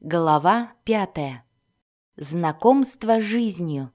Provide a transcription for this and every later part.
Глава 5. Знакомство с жизнью.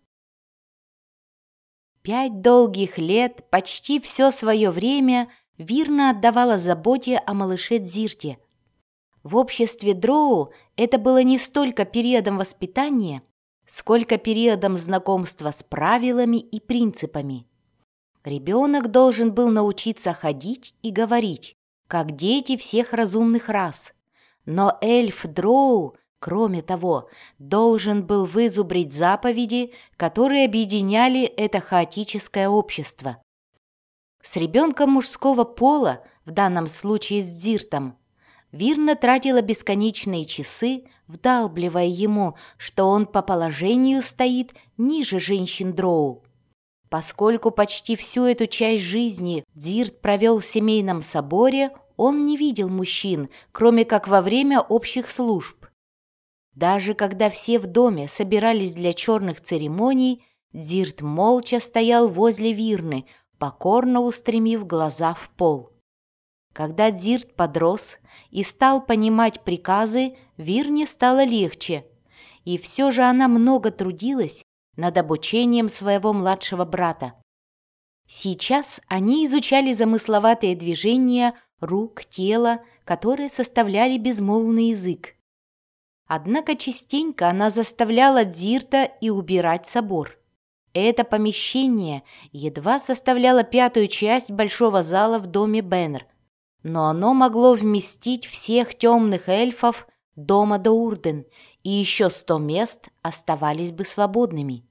5 долгих лет, почти все свое время, Вирна отдавала заботе о малыше Дзирте. В обществе Дроу это было не столько периодом воспитания, сколько периодом знакомства с правилами и принципами. Ребенок должен был научиться ходить и говорить, как дети всех разумных рас. Но эльф Дроу, кроме того, должен был вызубрить заповеди, которые объединяли это хаотическое общество. С ребенком мужского пола, в данном случае с Дзиртом, Вирна тратила бесконечные часы, вдалбливая ему, что он по положению стоит ниже женщин Дроу. Поскольку почти всю эту часть жизни Дзирт провел в семейном соборе, он не видел мужчин, кроме как во время общих служб. Даже когда все в доме собирались для черных церемоний, Дзирт молча стоял возле Вирны, покорно устремив глаза в пол. Когда Дзирт подрос и стал понимать приказы, Вирне стало легче, и все же она много трудилась над обучением своего младшего брата. Сейчас они изучали замысловатые движения рук, тела, которые составляли безмолвный язык. Однако частенько она заставляла Дзирта и убирать собор. Это помещение едва составляло 1/5 часть большого зала в доме Беннер, но оно могло вместить всех темных эльфов дома Доурден, и еще 100 мест оставались бы свободными.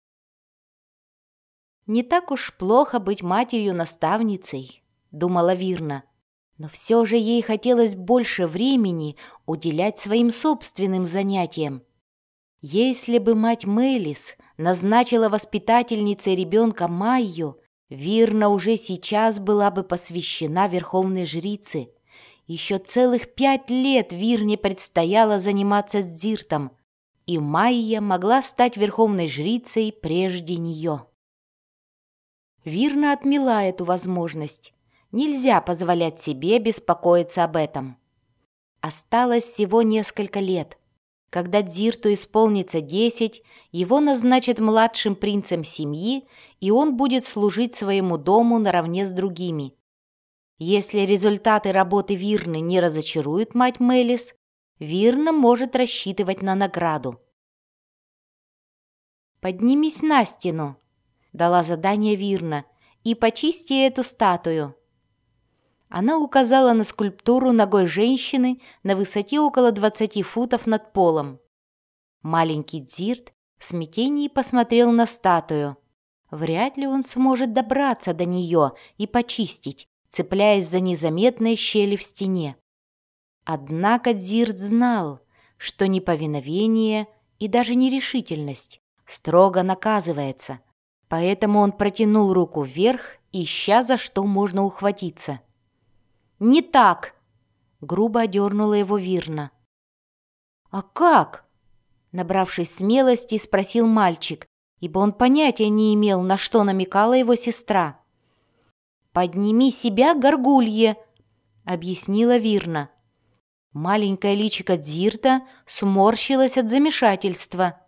«Не так уж плохо быть матерью-наставницей», — думала Вирна, но все же ей хотелось больше времени уделять своим собственным занятиям. Если бы мать Мелис назначила воспитательницей ребенка Майю, Вирна уже сейчас была бы посвящена верховной жрице. Еще целых 5 лет Вирне предстояло заниматься с Дзиртом, и Майя могла стать верховной жрицей прежде нее. Вирна отмела эту возможность. Нельзя позволять себе беспокоиться об этом. Осталось всего несколько лет. Когда Дзирту исполнится 10, его назначат младшим принцем семьи, и он будет служить своему дому наравне с другими. Если результаты работы Вирны не разочаруют мать Мелис, Вирна может рассчитывать на награду. «Поднимись на стену», — дала задание Вирна, — «и почисти эту статую». Она указала на скульптуру ногой женщины на высоте около 20 футов над полом. Маленький Дзирт в смятении посмотрел на статую. Вряд ли он сможет добраться до нее и почистить, цепляясь за незаметные щели в стене. Однако Дзирт знал, что неповиновение и даже нерешительность строго наказывается, поэтому он протянул руку вверх, ища за что можно ухватиться. «Не так!» — грубо одернула его Вирна. «А как?» — набравшись смелости, спросил мальчик, ибо он понятия не имел, на что намекала его сестра. «Подними себя, горгулье!» — объяснила Вирна. Маленькое личико Дзирта сморщилось от замешательства.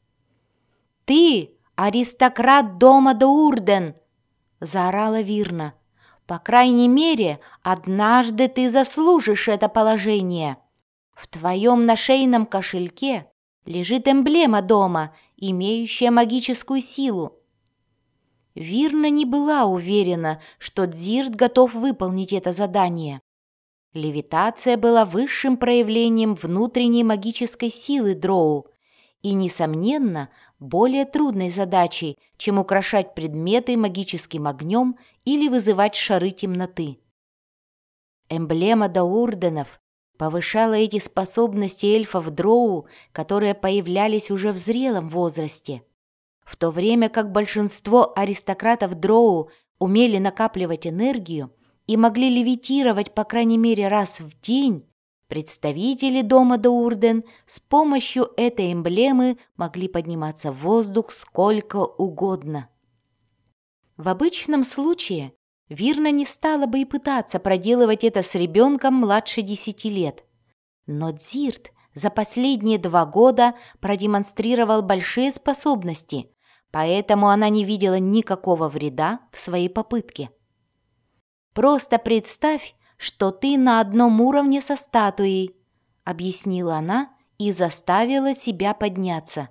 «Ты аристократ дома Доурден!» — заорала Вирна. «По крайней мере, однажды ты заслужишь это положение. В твоем нашейном кошельке лежит эмблема дома, имеющая магическую силу». Вирна не была уверена, что Дзирт готов выполнить это задание. Левитация была высшим проявлением внутренней магической силы Дроу и, несомненно, более трудной задачей, чем украшать предметы магическим огнем или вызывать шары темноты. Эмблема Доурденов повышала эти способности эльфов Дроу, которые появлялись уже в зрелом возрасте. В то время как большинство аристократов Дроу умели накапливать энергию и могли левитировать по крайней мере раз в день, представители дома Доурден с помощью этой эмблемы могли подниматься в воздух сколько угодно. В обычном случае Вирна не стала бы и пытаться проделывать это с ребенком младше 10 лет. Но Дзирт за последние 2 года продемонстрировал большие способности, поэтому она не видела никакого вреда в своей попытке. «Просто представь, что ты на одном уровне со статуей», — объяснила она и заставила себя подняться.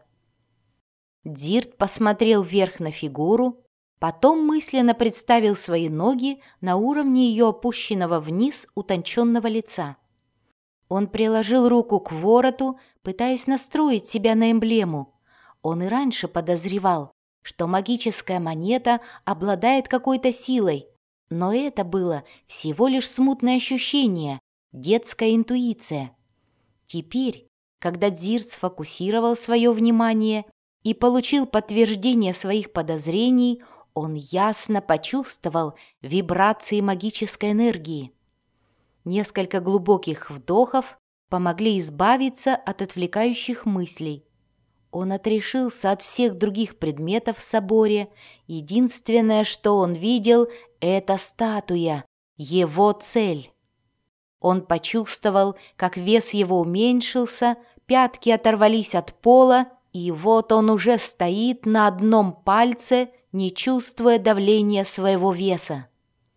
Дзирт посмотрел вверх на фигуру, потом мысленно представил свои ноги на уровне ее опущенного вниз утонченного лица. Он приложил руку к вороту, пытаясь настроить себя на эмблему. Он и раньше подозревал, что магическая монета обладает какой-то силой, но это было всего лишь смутное ощущение, детская интуиция. Теперь, когда Дзирт сфокусировал свое внимание и получил подтверждение своих подозрений, он ясно почувствовал вибрации магической энергии. Несколько глубоких вдохов помогли избавиться от отвлекающих мыслей. Он отрешился от всех других предметов в соборе. Единственное, что он видел, это статуя, его цель. Он почувствовал, как вес его уменьшился, пятки оторвались от пола, и вот он уже стоит на одном пальце, не чувствуя давления своего веса.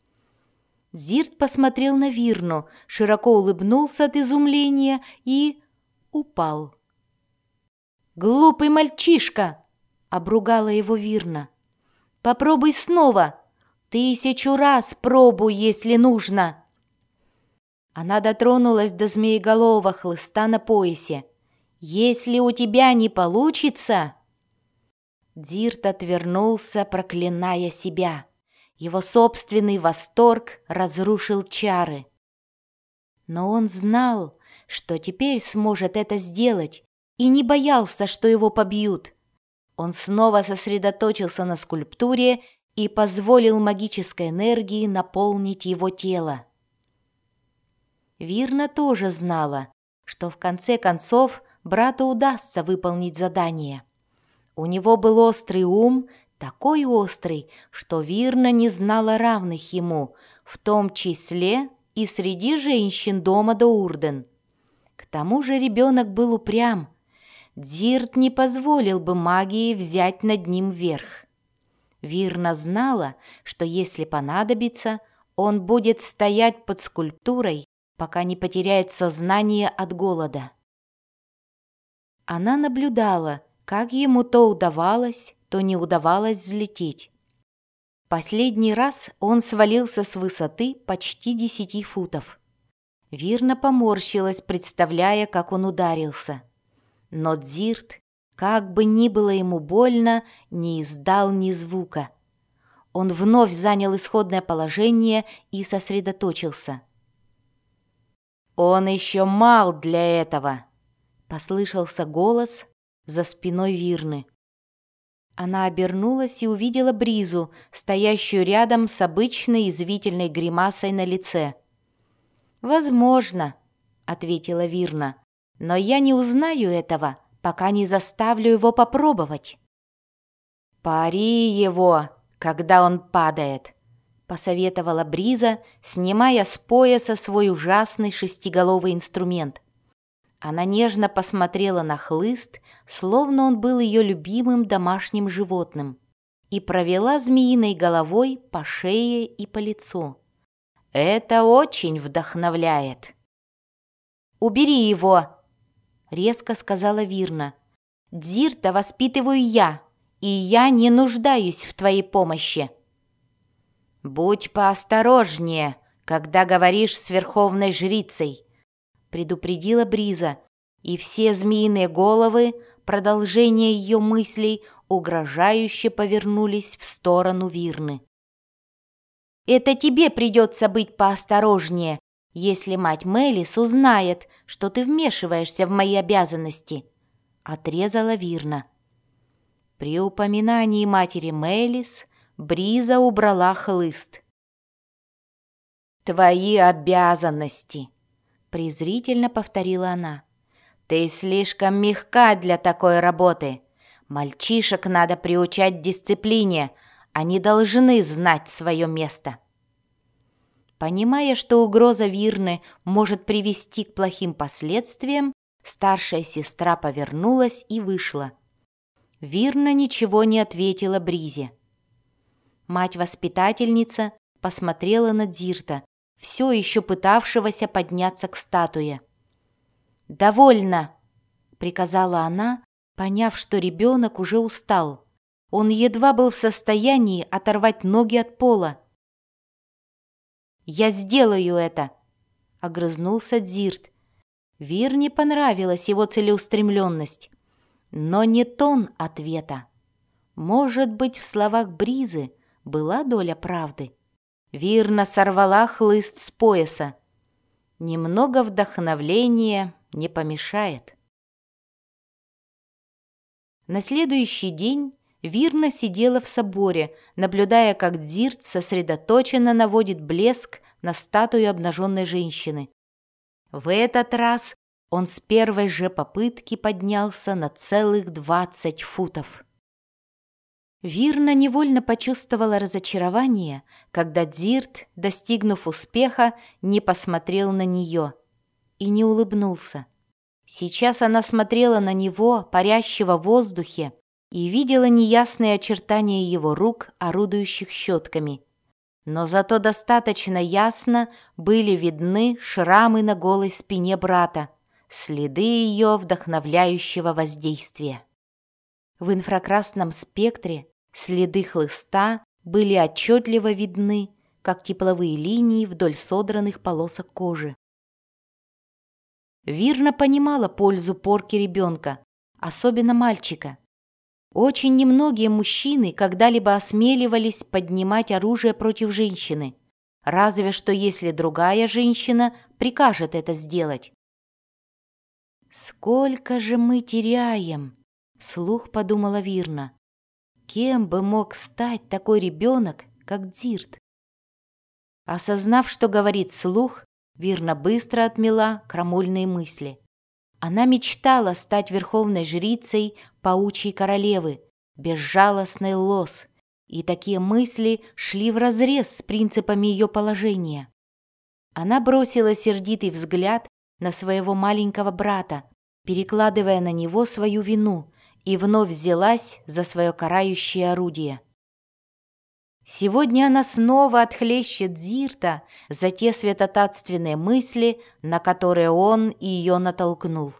Дзирт посмотрел на Вирну, широко улыбнулся от изумления и упал. «Глупый мальчишка!» — обругала его Вирна. «Попробуй снова! 1000 раз пробуй, если нужно!» Она дотронулась до змееголового хлыста на поясе. «Если у тебя не получится...» Дзирт отвернулся, проклиная себя. Его собственный восторг разрушил чары. Но он знал, что теперь сможет это сделать, и не боялся, что его побьют. Он снова сосредоточился на скульптуре и позволил магической энергии наполнить его тело. Вирна тоже знала, что в конце концов брату удастся выполнить задание. У него был острый ум, такой острый, что Вирна не знала равных ему, в том числе и среди женщин дома Доурден. К тому же ребенок был упрям. Дзирт не позволил бы магии взять над ним верх. Вирна знала, что если понадобится, он будет стоять под скульптурой, пока не потеряет сознание от голода. Она наблюдала, как ему то удавалось, то не удавалось взлететь. Последний раз он свалился с высоты почти 10 футов. Вирна поморщилась, представляя, как он ударился. Но Дзирт, как бы ни было ему больно, не издал ни звука. Он вновь занял исходное положение и сосредоточился. «Он еще мал для этого!» — послышался голос за спиной Вирны. Она обернулась и увидела Бризу, стоящую рядом с обычной извивительной гримасой на лице. «Возможно», — ответила Вирна, — «но я не узнаю этого, пока не заставлю его попробовать». «Пари его, когда он падает», — посоветовала Бриза, снимая с пояса свой ужасный шестиголовый инструмент. Она нежно посмотрела на хлыст, словно он был ее любимым домашним животным, и провела змеиной головой по шее и по лицу. «Это очень вдохновляет». «Убери его!» — резко сказала Вирна. «Дзирта воспитываю я, и я не нуждаюсь в твоей помощи». «Будь поосторожнее, когда говоришь с верховной жрицей», — предупредила Бриза, и все змеиные головы, продолжение ее мыслей, угрожающе повернулись в сторону Вирны. «Это тебе придется быть поосторожнее, если мать Мелис узнает, что ты вмешиваешься в мои обязанности», — отрезала Вирна. При упоминании матери Мелис Бриза убрала хлыст. «Твои обязанности», — презрительно повторила она. «Ты слишком мягка для такой работы. Мальчишек надо приучать к дисциплине, они должны знать свое место». Понимая, что угроза Вирны может привести к плохим последствиям, Старшая сестра повернулась и вышла. Вирна ничего не ответила Бризе. Мать-воспитательница посмотрела на Дзирта, все еще пытавшегося подняться к статуе. «Довольно!» — приказала она, поняв, что ребенок уже устал. Он едва был в состоянии оторвать ноги от пола. «Я сделаю это!» — огрызнулся Дзирт. Вирне понравилась его целеустремленность, но не тон ответа. Может быть, в словах Бризы была доля правды. Вирна сорвала хлыст с пояса. Немного вдохновения не помешает. На следующий день Вирна сидела в соборе, наблюдая, как Дзирт сосредоточенно наводит блеск на статую обнаженной женщины. В этот раз он с первой же попытки поднялся на целых 20 футов. Вирна невольно почувствовала разочарование, когда Дзирт, достигнув успеха, не посмотрел на нее и не улыбнулся. Сейчас она смотрела на него, парящего в воздухе, и видела неясные очертания его рук, орудующих щетками. Но зато достаточно ясно были видны шрамы на голой спине брата, следы ее вдохновляющего воздействия. В инфракрасном спектре следы хлыста были отчетливо видны, как тепловые линии вдоль содранных полосок кожи. Вирна понимала пользу порки ребенка, особенно мальчика. Очень немногие мужчины когда-либо осмеливались поднимать оружие против женщины, разве что если другая женщина прикажет это сделать. «Сколько же мы теряем!» — вслух подумала Вирна. «Кем бы мог стать такой ребенок, как Дзирт?» Осознав, что говорит вслух, Вирна быстро отмела крамольные мысли. Она мечтала стать верховной жрицей паучьей королевы, безжалостной Лос, и такие мысли шли вразрез с принципами ее положения. Она бросила сердитый взгляд на своего маленького брата, перекладывая на него свою вину, и вновь взялась за свое карающее орудие. Сегодня она снова отхлещет Дзирта за те святотатственные мысли, на которые он ее натолкнул.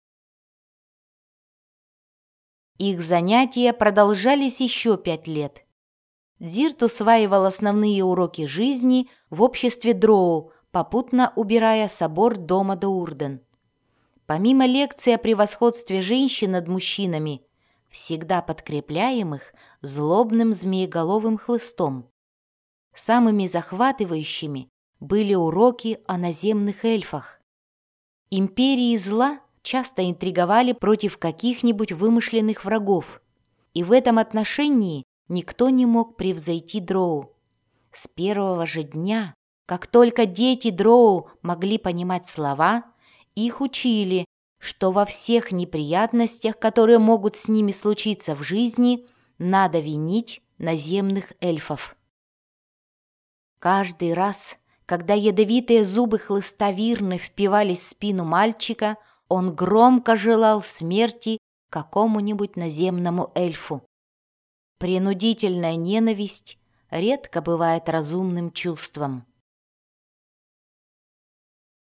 Их занятия продолжались еще 5 лет. Дзирт усваивал основные уроки жизни в обществе дроу, попутно убирая собор дома Доурден. Помимо лекций о превосходстве женщин над мужчинами, всегда подкрепляемых злобным змееголовым хлыстом, самыми захватывающими были уроки о наземных эльфах. Империи зла часто интриговали против каких-нибудь вымышленных врагов, и в этом отношении никто не мог превзойти дроу. С первого же дня, как только дети дроу могли понимать слова, их учили, что во всех неприятностях, которые могут с ними случиться в жизни, надо винить наземных эльфов. Каждый раз, когда ядовитые зубы хлыста Вирны впивались в спину мальчика, он громко желал смерти какому-нибудь наземному эльфу. Принудительная ненависть редко бывает разумным чувством.